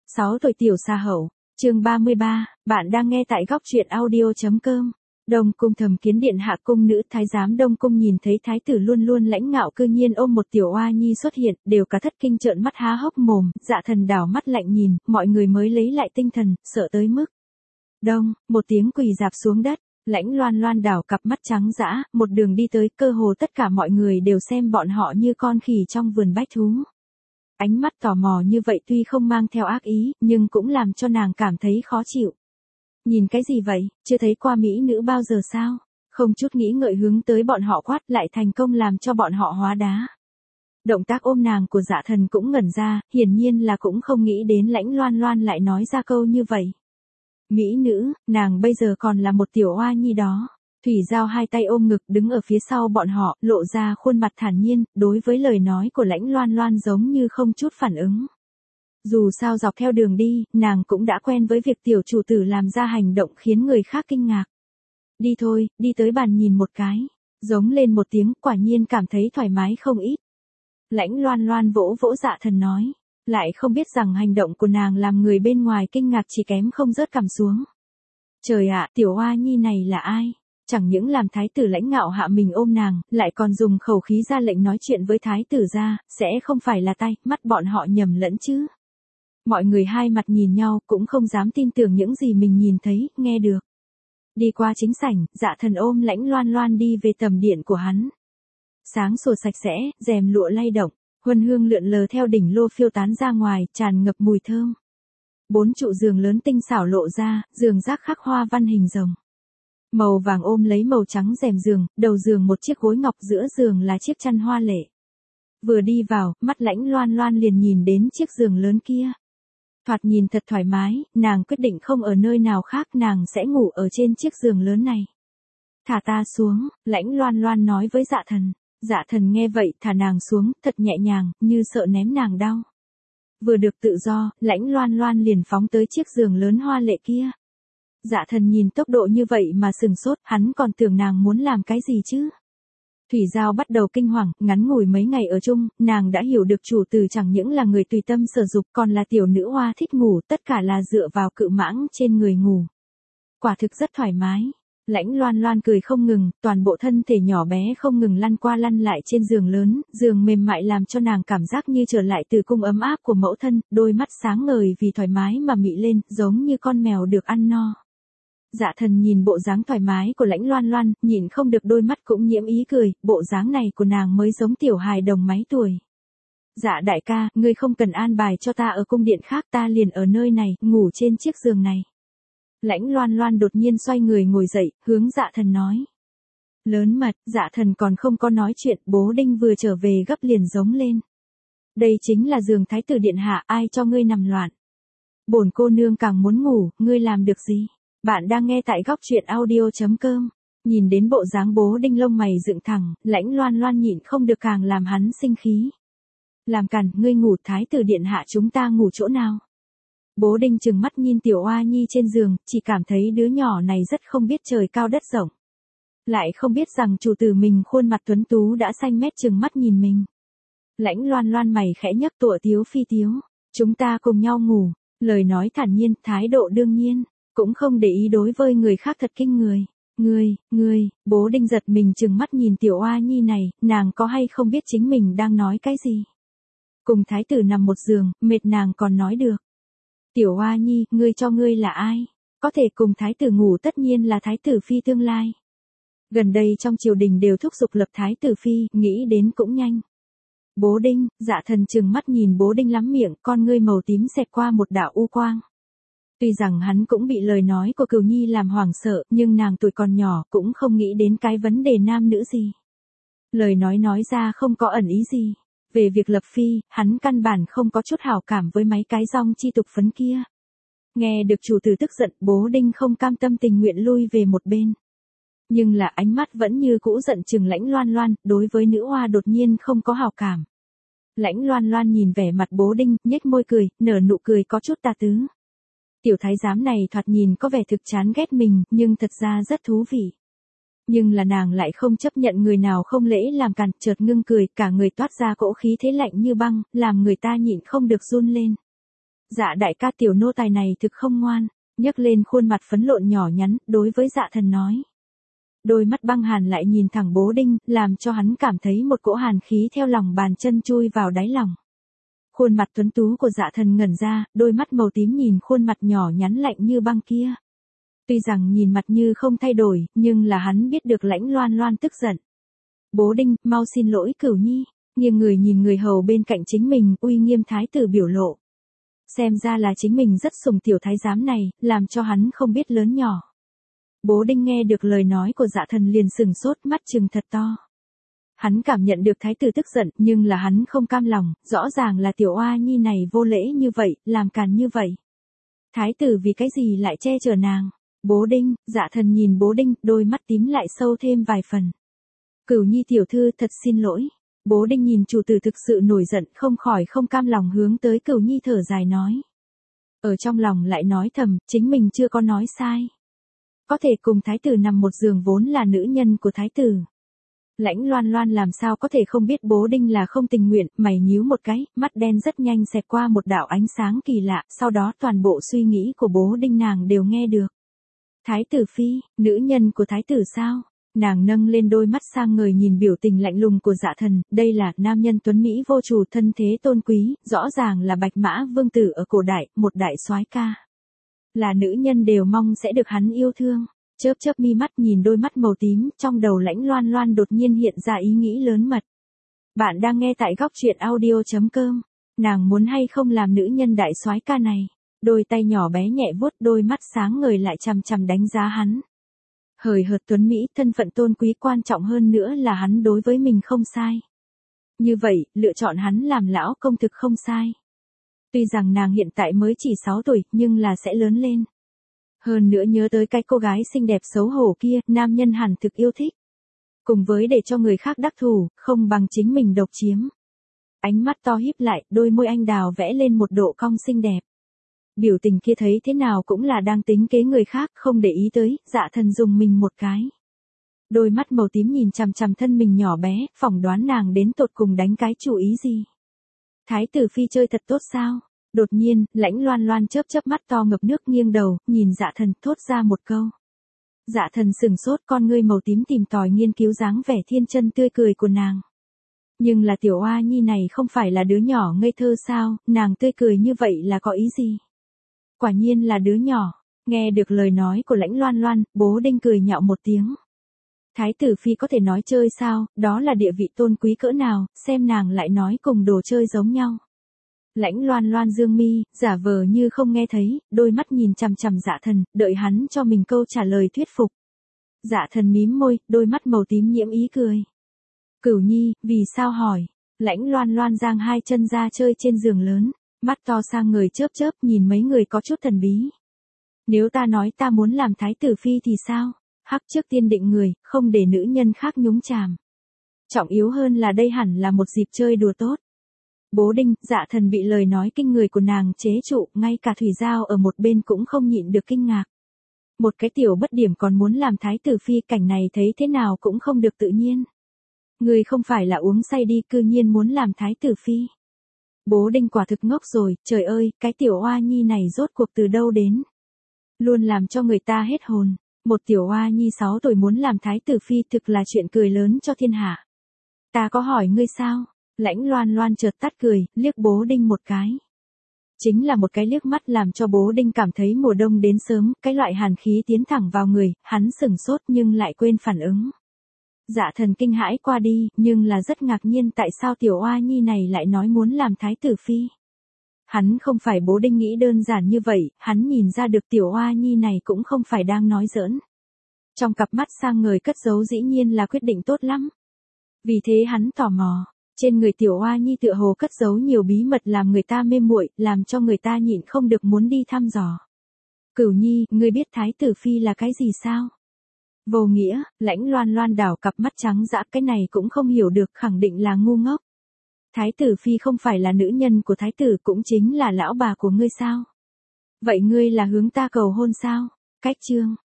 6 tuổi tiểu xa hậu, chương 33, bạn đang nghe tại góc truyện audio.com. Đông cung thầm kiến điện hạ cung nữ thái giám Đông cung nhìn thấy thái tử luôn luôn lãnh ngạo cư nhiên ôm một tiểu oa nhi xuất hiện, đều cả thất kinh trợn mắt há hốc mồm, Dạ Thần đảo mắt lạnh nhìn, mọi người mới lấy lại tinh thần, sợ tới mức. Đông, một tiếng quỳ dạp xuống đất, Lãnh Loan Loan đảo cặp mắt trắng dã, một đường đi tới, cơ hồ tất cả mọi người đều xem bọn họ như con khỉ trong vườn bách thú. Ánh mắt tò mò như vậy tuy không mang theo ác ý, nhưng cũng làm cho nàng cảm thấy khó chịu. Nhìn cái gì vậy, chưa thấy qua mỹ nữ bao giờ sao? Không chút nghĩ ngợi hướng tới bọn họ quát lại thành công làm cho bọn họ hóa đá. Động tác ôm nàng của Dạ Thần cũng ngẩn ra, hiển nhiên là cũng không nghĩ đến Lãnh Loan Loan lại nói ra câu như vậy. Mỹ nữ, nàng bây giờ còn là một tiểu oa nhi đó. Thủy Giao hai tay ôm ngực đứng ở phía sau bọn họ, lộ ra khuôn mặt thản nhiên, đối với lời nói của Lãnh Loan Loan giống như không chút phản ứng. Dù sao dọc theo đường đi, nàng cũng đã quen với việc tiểu chủ tử làm ra hành động khiến người khác kinh ngạc. Đi thôi, đi tới bàn nhìn một cái. Giống lên một tiếng, quả nhiên cảm thấy thoải mái không ít. Lãnh Loan Loan vỗ vỗ Dạ Thần nói. Lại không biết rằng hành động của nàng làm người bên ngoài kinh ngạc chỉ kém không rớt cằm xuống. Trời ạ, tiểu oa nhi này là ai? Chẳng những làm thái tử lãnh ngạo hạ mình ôm nàng, lại còn dùng khẩu khí ra lệnh nói chuyện với thái tử ra, sẽ không phải là tay, mắt bọn họ nhầm lẫn chứ. Mọi người hai mặt nhìn nhau cũng không dám tin tưởng những gì mình nhìn thấy, nghe được. Đi qua chính sảnh, Dạ Thần ôm Lãnh Loan Loan đi về tầm điện của hắn. Sáng sủa sạch sẽ, rèm lụa lay động, huân hương lượn lờ theo đỉnh lô phiêu tán ra ngoài, tràn ngập mùi thơm. 4 trụ giường lớn tinh xảo lộ ra, giường rác khắc hoa văn hình rồng. Màu vàng ôm lấy màu trắng rèm giường, đầu giường một chiếc gối ngọc, giữa giường là chiếc chăn hoa lệ. Vừa đi vào, mắt Lãnh Loan Loan liền nhìn đến chiếc giường lớn kia. Thoạt nhìn thật thoải mái, nàng quyết định không ở nơi nào khác, nàng sẽ ngủ ở trên chiếc giường lớn này. Thả ta xuống, Lãnh Loan Loan nói với Dạ Thần. Dạ Thần nghe vậy thả nàng xuống, thật nhẹ nhàng, như sợ ném nàng đau. Vừa được tự do, Lãnh Loan Loan liền phóng tới chiếc giường lớn hoa lệ kia. Dạ Thần nhìn tốc độ như vậy mà sừng sốt, hắn còn tưởng nàng muốn làm cái gì chứ. Thủy Giao bắt đầu kinh hoàng, ngắn ngủi mấy ngày ở chung, nàng đã hiểu được chủ tử chẳng những là người tùy tâm sở dục, còn là tiểu nữ hoa thích ngủ, tất cả là dựa vào cự mãng trên người ngủ. Quả thực rất thoải mái. Lãnh Loan Loan cười không ngừng, toàn bộ thân thể nhỏ bé không ngừng lăn qua lăn lại trên giường lớn, giường mềm mại làm cho nàng cảm giác như trở lại từ cung ấm áp của mẫu thân, đôi mắt sáng ngời vì thoải mái mà mị lên, giống như con mèo được ăn no. Dạ Thần nhìn bộ dáng thoải mái của Lãnh Loan Loan, nhìn không được đôi mắt cũng nhiễm ý cười, bộ dáng này của nàng mới giống tiểu hài đồng mấy tuổi. Dạ đại ca, ngươi không cần an bài cho ta ở cung điện khác, ta liền ở nơi này, ngủ trên chiếc giường này. Lãnh Loan Loan đột nhiên xoay người ngồi dậy, hướng Dạ Thần nói. Lớn mật, Dạ Thần còn không có nói chuyện, bố Đinh vừa trở về gấp liền giống lên. Đây chính là giường thái tử điện hạ, ai cho ngươi nằm loạn. Bổn cô nương càng muốn ngủ, ngươi làm được gì? Bạn đang nghe tại góc truyện audio.com. Nhìn đến bộ dáng bố Đinh lông mày dựng thẳng, Lãnh Loan Loan nhịn không được càng làm hắn sinh khí. Làm càn, ngươi ngủ, thái tử điện hạ chúng ta ngủ chỗ nào? Bố Đinh trừng mắt nhìn tiểu oa nhi trên giường, chỉ cảm thấy đứa nhỏ này rất không biết trời cao đất rộng. Lại không biết rằng chủ tử mình khuôn mặt tuấn tú đã xanh mét trừng mắt nhìn mình. Lãnh Loan Loan mày khẽ nhấc tụa tiếu phi tiếu. Chúng ta cùng nhau ngủ, lời nói thản nhiên, thái độ đương nhiên, cũng không để ý đối với người khác thật kinh người. Ngươi, bố Đinh giật mình trừng mắt nhìn tiểu oa nhi này, nàng có hay không biết chính mình đang nói cái gì. Cùng thái tử nằm một giường, mệt nàng còn nói được. Tiểu Hoa Nhi, ngươi cho ngươi là ai? Có thể cùng thái tử ngủ tất nhiên là thái tử phi tương lai. Gần đây trong triều đình đều thúc giục lập thái tử phi, nghĩ đến cũng nhanh. Bố Đinh, Dạ Thần trừng mắt nhìn bố Đinh lắm miệng, con ngươi màu tím xẹt qua một đạo u quang. Tuy rằng hắn cũng bị lời nói của Cửu Nhi làm hoảng sợ, nhưng nàng tuổi còn nhỏ cũng không nghĩ đến cái vấn đề nam nữ gì. Lời nói ra không có ẩn ý gì. Về việc lập phi, hắn căn bản không có chút hảo cảm với mấy cái dòng chi tục phấn kia. Nghe được chủ tử tức giận, bố Đinh không cam tâm tình nguyện lui về một bên. Nhưng là ánh mắt vẫn như cũ giận chừng Lãnh Loan Loan, đối với nữ hoa đột nhiên không có hảo cảm. Lãnh Loan Loan nhìn vẻ mặt bố Đinh, nhếch môi cười, nở nụ cười có chút tà tứ. Tiểu thái giám này thoạt nhìn có vẻ thực chán ghét mình, nhưng thật ra rất thú vị. Nhưng là nàng lại không chấp nhận người nào không lễ làm càn, chợt ngưng cười, cả người toát ra cỗ khí thế lạnh như băng, làm người ta nhịn không được run lên. Dạ đại ca, tiểu nô tài này thực không ngoan, nhấc lên khuôn mặt phấn lộn nhỏ nhắn, đối với Dạ Thần nói. Đôi mắt băng hàn lại nhìn thẳng Bố Đinh, làm cho hắn cảm thấy một cỗ hàn khí theo lòng bàn chân chui vào đáy lòng. Khuôn mặt tuấn tú của Dạ Thần ngẩn ra, đôi mắt màu tím nhìn khuôn mặt nhỏ nhắn lạnh như băng kia. Tuy rằng nhìn mặt như không thay đổi, nhưng là hắn biết được Lãnh Loan Loan tức giận. Bố Đinh, mau xin lỗi Cửu Nhi, nghiêng người nhìn người hầu bên cạnh chính mình, uy nghiêm thái tử biểu lộ. Xem ra là chính mình rất sủng tiểu thái giám này, làm cho hắn không biết lớn nhỏ. Bố Đinh nghe được lời nói của Dạ Thần liền sừng sốt, mắt trừng thật to. Hắn cảm nhận được thái tử tức giận, nhưng là hắn không cam lòng, rõ ràng là tiểu oa nhi này vô lễ như vậy, làm càn như vậy. Thái tử vì cái gì lại che chở nàng? Bố Đinh, Dạ Thần nhìn Bố Đinh, đôi mắt tím lại sâu thêm vài phần. Cửu Nhi tiểu thư, thật xin lỗi. Bố Đinh nhìn chủ tử thực sự nổi giận, không khỏi không cam lòng hướng tới Cửu Nhi thở dài nói. Ở trong lòng lại nói thầm, chính mình chưa có nói sai. Có thể cùng thái tử nằm một giường vốn là nữ nhân của thái tử. Lãnh Loan Loan làm sao có thể không biết Bố Đinh là không tình nguyện, mày nhíu một cái, mắt đen rất nhanh xẹt qua một đạo ánh sáng kỳ lạ, sau đó toàn bộ suy nghĩ của Bố Đinh nàng đều nghe được. Thái tử phi, nữ nhân của thái tử sao? Nàng nâng lên đôi mắt sang ngời nhìn biểu tình lạnh lùng của Dạ Thần, đây là nam nhân tuấn Mỹ vô chủ, thân thế tôn quý, rõ ràng là Bạch Mã Vương Tử ở cổ đại, một đại soái ca. Là nữ nhân đều mong sẽ được hắn yêu thương. Chớp chớp mi mắt nhìn đôi mắt màu tím, trong đầu Lãnh Loan Loan đột nhiên hiện ra ý nghĩ lớn mật. Bạn đang nghe tại góc truyện audio.com. Nàng muốn hay không làm nữ nhân đại soái ca này. Đôi tay nhỏ bé nhẹ vuốt, đôi mắt sáng ngời lại chằm chằm đánh giá hắn. Hời hợt tuấn Mỹ, thân phận tôn quý, quan trọng hơn nữa là hắn đối với mình không sai. Như vậy, lựa chọn hắn làm lão công thực không sai. Tuy rằng nàng hiện tại mới chỉ 6 tuổi, nhưng là sẽ lớn lên. Hơn nữa nhớ tới cái cô gái xinh đẹp xấu hổ kia, nam nhân hẳn thực yêu thích. Cùng với để cho người khác đắc thủ, không bằng chính mình độc chiếm. Ánh mắt to híp lại, đôi môi anh đào vẽ lên một độ cong xinh đẹp. Biểu tình kia thấy thế nào cũng là đang tính kế người khác, không để ý tới, Dạ Thần dùng mình một cái. Đôi mắt màu tím nhìn chằm chằm thân mình nhỏ bé, phỏng đoán nàng đến tột cùng đánh cái chủ ý gì. Thái tử phi chơi thật tốt sao? Đột nhiên, Lãnh Loan Loan chớp chớp mắt to ngập nước, nghiêng đầu, nhìn Dạ Thần, thốt ra một câu. Dạ Thần sừng sốt, con ngươi màu tím tìm tòi nghiên cứu dáng vẻ thiên chân tươi cười của nàng. Nhưng là tiểu oa nhi này không phải là đứa nhỏ ngây thơ sao, nàng tươi cười như vậy là có ý gì? Quả nhiên là đứa nhỏ. Nghe được lời nói của Lãnh Loan Loan, Bố Đinh cười nhạo một tiếng. Thái tử phi có thể nói chơi sao, đó là địa vị tôn quý cỡ nào, xem nàng lại nói cùng đồ chơi giống nhau. Lãnh Loan Loan dương mi, giả vờ như không nghe thấy, đôi mắt nhìn chằm chằm Dạ Thần, đợi hắn cho mình câu trả lời thuyết phục. Dạ Thần mím môi, đôi mắt màu tím nhiễm ý cười. Cửu Nhi, vì sao hỏi? Lãnh Loan Loan giang hai chân ra chơi trên giường lớn, mắt to sang người chớp chớp nhìn mấy người có chút thần bí. Nếu ta nói ta muốn làm thái tử phi thì sao? Hắc trước tiên định người, không để nữ nhân khác nhúng chàm. Trọng yếu hơn là đây hẳn là một dịp chơi đùa tốt. Bố Đinh, Dạ Thần bị lời nói kinh người của nàng chế trụ, ngay cả Thủy Giao ở một bên cũng không nhịn được kinh ngạc. Một cái tiểu bất điểm còn muốn làm thái tử phi, cảnh này thấy thế nào cũng không được tự nhiên. Người không phải là uống say đi, cư nhiên muốn làm thái tử phi. Bố Đinh quả thực ngốc rồi, trời ơi, cái tiểu oa nhi này rốt cuộc từ đâu đến. Luôn làm cho người ta hết hồn. Một tiểu oa nhi 6 tuổi muốn làm thái tử phi thực là chuyện cười lớn cho thiên hạ. Ta có hỏi ngươi sao? Lãnh Loan Loan chợt tắt cười, liếc Bố Đinh một cái. Chính là một cái liếc mắt làm cho Bố Đinh cảm thấy mùa đông đến sớm, cái loại hàn khí tiến thẳng vào người, hắn sửng sốt nhưng lại quên phản ứng. Dạ Thần kinh hãi qua đi, nhưng là rất ngạc nhiên tại sao tiểu oa nhi này lại nói muốn làm thái tử phi. Hắn không phải Bố Đinh nghĩ đơn giản như vậy, hắn nhìn ra được tiểu oa nhi này cũng không phải đang nói giỡn. Trong cặp mắt sang ngời cất giấu dĩ nhiên là quyết định tốt lắm. Vì thế hắn tò mò, trên người tiểu oa nhi tựa hồ cất giấu nhiều bí mật làm người ta mê muội, làm cho người ta nhịn không được muốn đi thăm dò. Cửu Nhi, ngươi biết thái tử phi là cái gì sao? Vô nghĩa, Lãnh Loan Loan đảo cặp mắt trắng dã, cái này cũng không hiểu được, khẳng định là ngu ngốc. Thái tử phi không phải là nữ nhân của thái tử, cũng chính là lão bà của ngươi sao? Vậy ngươi là hướng ta cầu hôn sao? Cách chương.